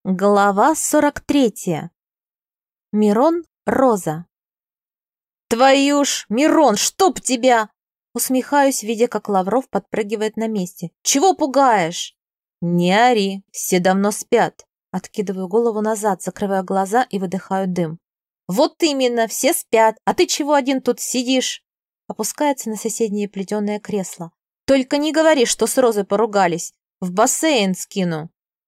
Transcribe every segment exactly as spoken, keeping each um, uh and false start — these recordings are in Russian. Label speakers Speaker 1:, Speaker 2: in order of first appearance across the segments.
Speaker 1: Глава сорок третья. Мирон, Роза. «Твою ж, Мирон, чтоб тебя!» Усмехаюсь, видя, как Лавров подпрыгивает на месте. «Чего пугаешь?» «Не ори, все давно спят». Откидываю голову назад, закрываю глаза и выдыхаю дым. «Вот именно, все спят, а ты чего один тут сидишь?» Опускается на соседнее плетеное кресло. «Только не говори, что с Розой поругались. В бассейн скину».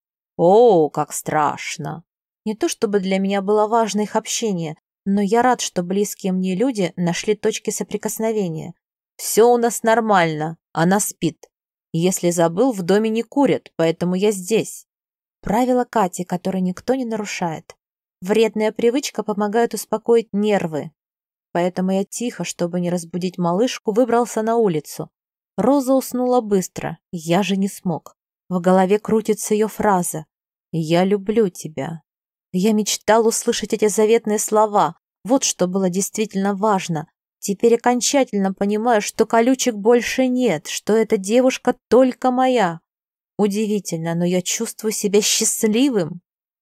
Speaker 1: «О, как страшно!» Не то чтобы для меня было важно их общение, но я рад, что близкие мне люди нашли точки соприкосновения. Все у нас нормально, она спит. Если забыл, в доме не курят, поэтому я здесь. Правило Кати, которое никто не нарушает. Вредная привычка помогает успокоить нервы. Поэтому я тихо, чтобы не разбудить малышку, выбрался на улицу. Роза уснула быстро, я же не смог. В голове крутится ее фраза «Я люблю тебя». Я мечтал услышать эти заветные слова. Вот что было действительно важно. Теперь окончательно понимаю, что колючек больше нет, что эта девушка только моя. Удивительно, но я чувствую себя счастливым.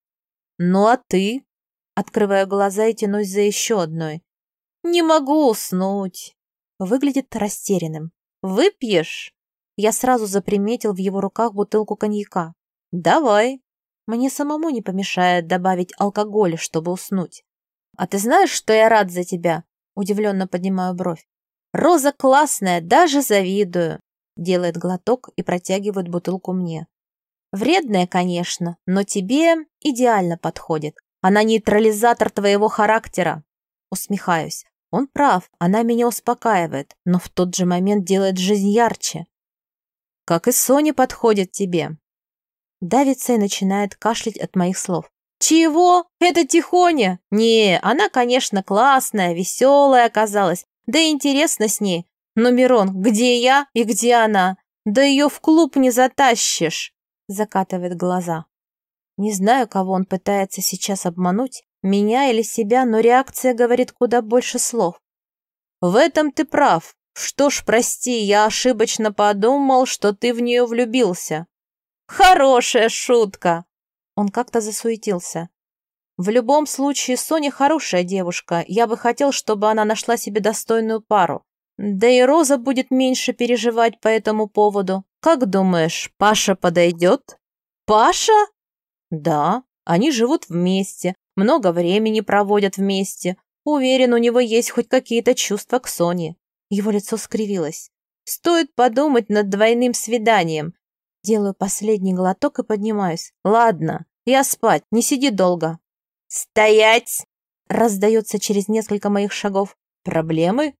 Speaker 1: «Ну а ты?» Открываю глаза и тянусь за еще одной. «Не могу уснуть». Выглядит растерянным. «Выпьешь?» Я сразу заприметил в его руках бутылку коньяка. «Давай». Мне самому не помешает добавить алкоголя, чтобы уснуть. «А ты знаешь, что я рад за тебя?» Удивленно поднимаю бровь. «Роза классная, даже завидую». Делает глоток и протягивает бутылку мне. «Вредная, конечно, но тебе идеально подходит. Она нейтрализатор твоего характера». Усмехаюсь. Он прав, она меня успокаивает, но в тот же момент делает жизнь ярче. «Как и Соня подходит тебе». Давится и начинает кашлять от моих слов. «Чего? Это Тихоня? Не, она, конечно, классная, веселая оказалась, да и интересно с ней. Но, Мирон, где я и где она? Да ее в клуб не затащишь!» Закатывает глаза. Не знаю, кого он пытается сейчас обмануть, меня или себя, но реакция говорит куда больше слов. «В этом ты прав. Что ж, прости, я ошибочно подумал, что ты в нее влюбился». «Хорошая шутка!» Он как-то засуетился. «В любом случае, Соня хорошая девушка. Я бы хотел, чтобы она нашла себе достойную пару. Да и Роза будет меньше переживать по этому поводу. Как думаешь, Паша подойдет?» «Паша?» «Да, они живут вместе, много времени проводят вместе. Уверен, у него есть хоть какие-то чувства к Соне». Его лицо скривилось. «Стоит подумать над двойным свиданием». Делаю последний глоток и поднимаюсь. «Ладно, я спать, не сиди долго». «Стоять!» Раздается через несколько моих шагов. «Проблемы?»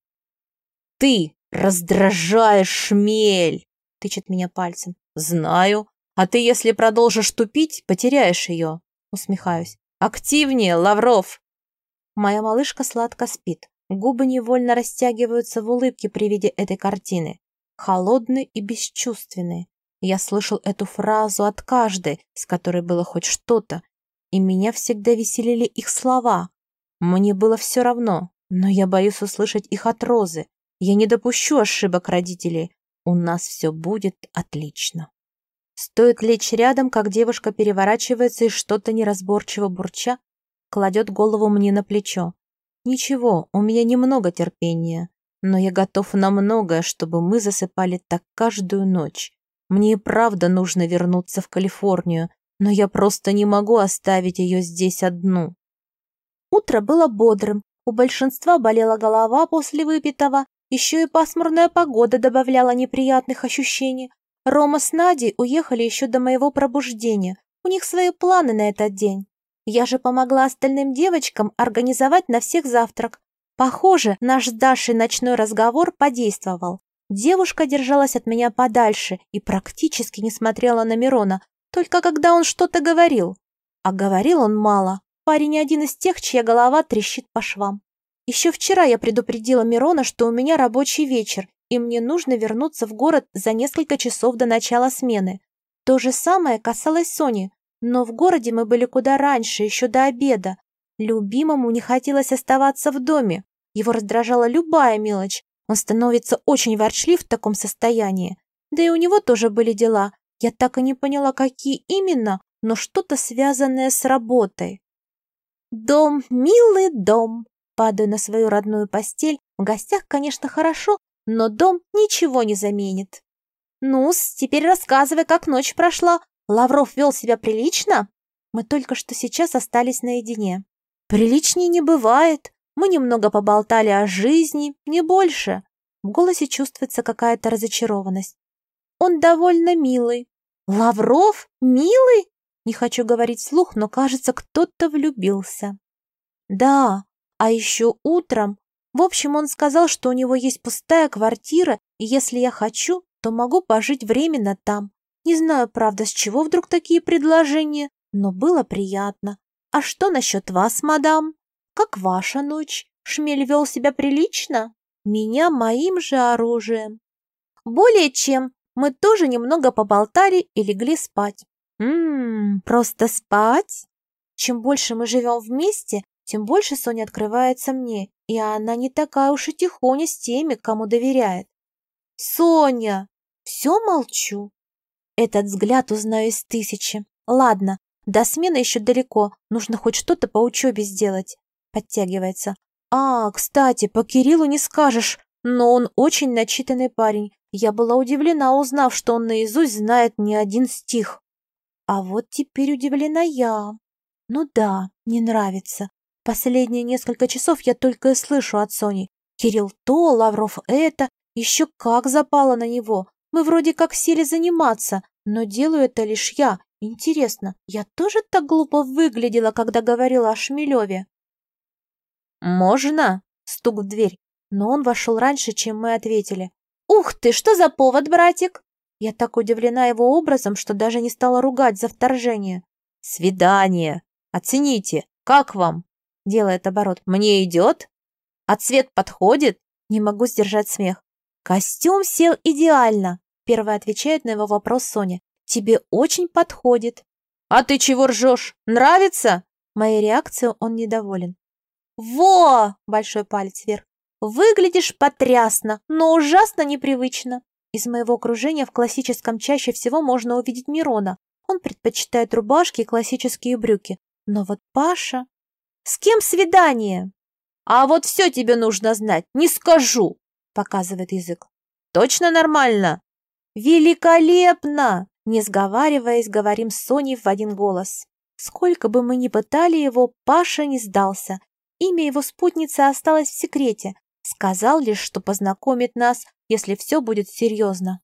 Speaker 1: «Ты раздражаешь, шмель!» Тычет меня пальцем. «Знаю. А ты, если продолжишь тупить, потеряешь ее». Усмехаюсь. «Активнее, Лавров!» Моя малышка сладко спит. Губы невольно растягиваются в улыбке при виде этой картины. Холодные и бесчувственные. Я слышал эту фразу от каждой, с которой было хоть что-то, и меня всегда веселили их слова. Мне было все равно, но я боюсь услышать их от Розы. Я не допущу ошибок родителей. У нас все будет отлично. Стоит лечь рядом, как девушка переворачивается и что-то неразборчиво бурча кладет голову мне на плечо. Ничего, у меня немного терпения, но я готов на многое, чтобы мы засыпали так каждую ночь. Мне и правда нужно вернуться в Калифорнию, но я просто не могу оставить ее здесь одну. Утро было бодрым, у большинства болела голова после выпитого, еще и пасмурная погода добавляла неприятных ощущений. Рома с Надей уехали еще до моего пробуждения, у них свои планы на этот день. Я же помогла остальным девочкам организовать на всех завтрак. Похоже, наш с Дашей ночной разговор подействовал. Девушка держалась от меня подальше и практически не смотрела на Мирона, только когда он что-то говорил. А говорил он мало. Парень один из тех, чья голова трещит по швам. Еще вчера я предупредила Мирона, что у меня рабочий вечер, и мне нужно вернуться в город за несколько часов до начала смены. То же самое касалось Сони, но в городе мы были куда раньше, еще до обеда. Любимому не хотелось оставаться в доме. Его раздражала любая мелочь. Он становится очень ворчлив в таком состоянии. Да и у него тоже были дела. Я так и не поняла, какие именно. но что-то связанное с работой. Дом, милый дом. Падаю на свою родную постель. В гостях, конечно, хорошо, но дом ничего не заменит. Ну-с, теперь рассказывай, как ночь прошла. Лавров вел себя прилично? Мы только что сейчас остались наедине. Приличнее не бывает. Мы немного поболтали о жизни, не больше. В голосе чувствуется какая-то разочарованность. Он довольно милый. Лавров? Милый? Не хочу говорить вслух, но, кажется, кто-то влюбился. Да, а еще утром. В общем, он сказал, что у него есть пустая квартира, и если я хочу, то могу пожить временно там. Не знаю, правда, с чего вдруг такие предложения, но было приятно. А что насчет вас, мадам? Как ваша ночь? Шмель вел себя прилично? Меня моим же оружием. Более чем. Мы тоже немного поболтали и легли спать. Ммм, просто спать? Чем больше мы живем вместе, тем больше Соня открывается мне, и она не такая уж и тихоня с теми, кому доверяет. Соня! Все молчу. Этот взгляд узнаю из тысячи. Ладно, до смены еще далеко, нужно хоть что-то по учебе сделать. Подтягивается. А, кстати, по Кириллу не скажешь, но он очень начитанный парень. Я была удивлена, узнав, что он наизусть знает не один стих. А вот теперь удивлена я. Ну да, не нравится. Последние несколько часов я только и слышу от Сони. Кирилл то, Лавров это, еще как запало на него. Мы вроде как сели заниматься, но делаю это лишь я. Интересно, я тоже так глупо выглядела, когда говорила о Шмелеве? «Можно?» — стук в дверь, но он вошел раньше, чем мы ответили. «Ух ты, что за повод, братик?» Я так удивлена его образом, что даже не стала ругать за вторжение. «Свидание! Оцените! Как вам?» — делает оборот. «Мне идет? А цвет подходит?» Не могу сдержать смех. «Костюм сел идеально!» — первая отвечает на его вопрос Соня. «Тебе очень подходит». «А ты чего ржешь? Нравится?» Моей реакцией он недоволен. «Во!» — большой палец вверх. «Выглядишь потрясно, но ужасно непривычно». Из моего окружения в классическом чаще всего можно увидеть Мирона. Он предпочитает рубашки и классические брюки. Но вот Паша... «С кем свидание?» «А вот все тебе нужно знать, не скажу!» — показывает язык. «Точно нормально?» «Великолепно!» — не сговариваясь, говорим с Соней в один голос. Сколько бы мы ни пытали его, Паша не сдался. Имя его спутницы осталось в секрете. Сказал лишь, что познакомит нас, если все будет серьезно.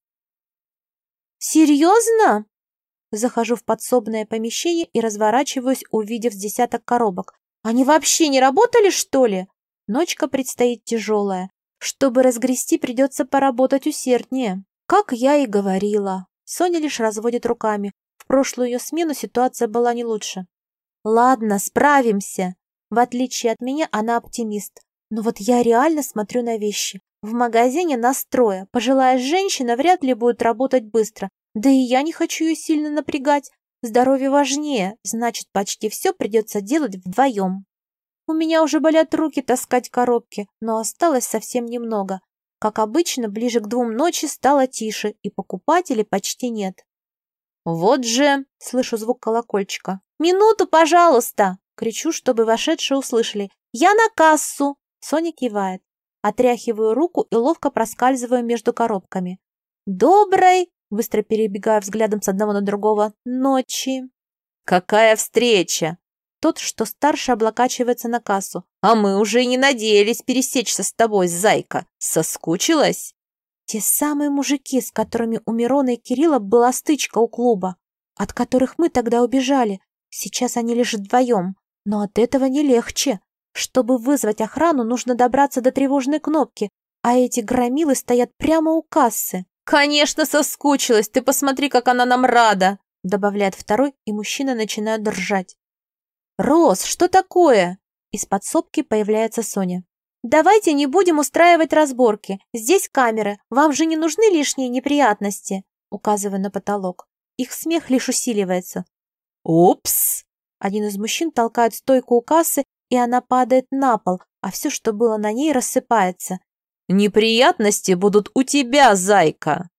Speaker 1: «Серьезно?» Захожу в подсобное помещение и разворачиваюсь, увидев десяток коробок. «Они вообще не работали, что ли?» Ночка предстоит тяжелая. Чтобы разгрести, придется поработать усерднее. Как я и говорила. Соня лишь разводит руками. В прошлую ее смену ситуация была не лучше. «Ладно, справимся». В отличие от меня, она оптимист. Но вот я реально смотрю на вещи. В магазине нас трое. Пожилая женщина вряд ли будет работать быстро. Да и я не хочу ее сильно напрягать. Здоровье важнее, значит, почти все придется делать вдвоем. У меня уже болят руки таскать коробки, но осталось совсем немного. Как обычно, ближе к двум ночи стало тише, и покупателей почти нет. «Вот же!» — слышу звук колокольчика. «Минуту, пожалуйста!» — кричу, чтобы вошедшие услышали. «Я на кассу!» Соня кивает. Отряхиваю руку и ловко проскальзываю между коробками. «Доброй!» — быстро перебегаю взглядом с одного на другого. «Ночи!» «Какая встреча!» Тот, что старше, облокачивается на кассу. «А мы уже и не надеялись пересечься с тобой, зайка! Соскучилась?» Те самые мужики, с которыми у Мирона и Кирилла была стычка у клуба, от которых мы тогда убежали. Сейчас они лишь вдвоем, но от этого не легче. Чтобы вызвать охрану, нужно добраться до тревожной кнопки, а эти громилы стоят прямо у кассы. «Конечно, соскучилась! Ты посмотри, как она нам рада!» добавляет второй, и мужчины начинают ржать. «Рос, что такое?» Из подсобки появляется Соня. «Давайте не будем устраивать разборки. Здесь камеры. Вам же не нужны лишние неприятности?» Указываю на потолок. Их смех лишь усиливается. «Упс!» Один из мужчин толкает стойку у кассы, и она падает на пол, а все, что было на ней, рассыпается. «Неприятности будут у тебя, зайка!»